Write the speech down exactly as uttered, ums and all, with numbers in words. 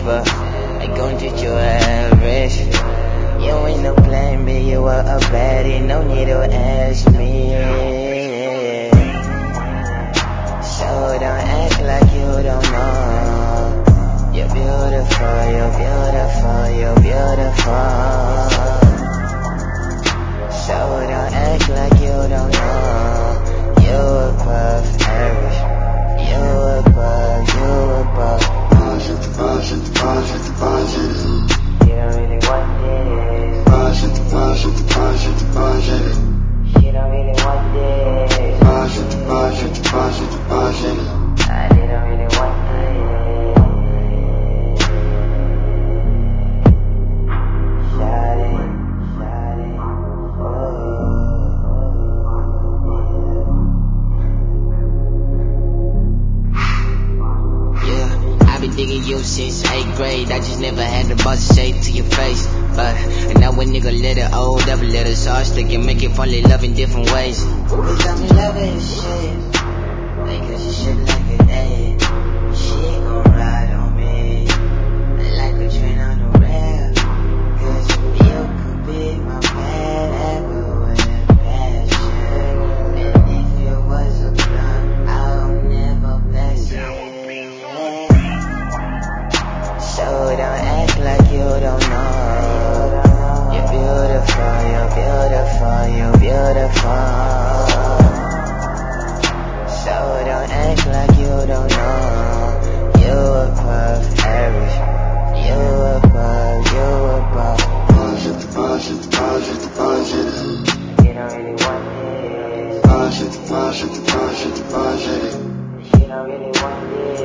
but I gon' treat you average. You ain't no plan B, you are a baddie, no need to ask me. So don't act like you don't know. You're beautiful, you're beautiful, you're beautiful. So don't act like you don't know. You above average. You above, you above. Budget, the budget, the budget, the budget. You don't really want this. Budget, the budget, the budget, the budget. You don't really want this. Budget, the budget, the budget, the budget. I didn't really want this. Shawty, shawty, oh. Yeah, I've been digging you since eighth grade. I just never had the boss to say it to your face. But and now when nigga let it old, double let it sauce, they can make it fall in love in different ways. Cause I'm in love with this shit. Like cause you shit like an A. She gon' ride on me. Like a train on the rail. Cause you could be my bad apple with passion. And if you was a blunt, I'll never pass it. So don't act like you don't know. You're beautiful, you're beautiful, you're beautiful. So don't act like you don't know. You above average. You above, you above. Budget, the budget, the budget, the budget. You don't really want this. Budget, the budget, the budget, the budget. You don't really want this.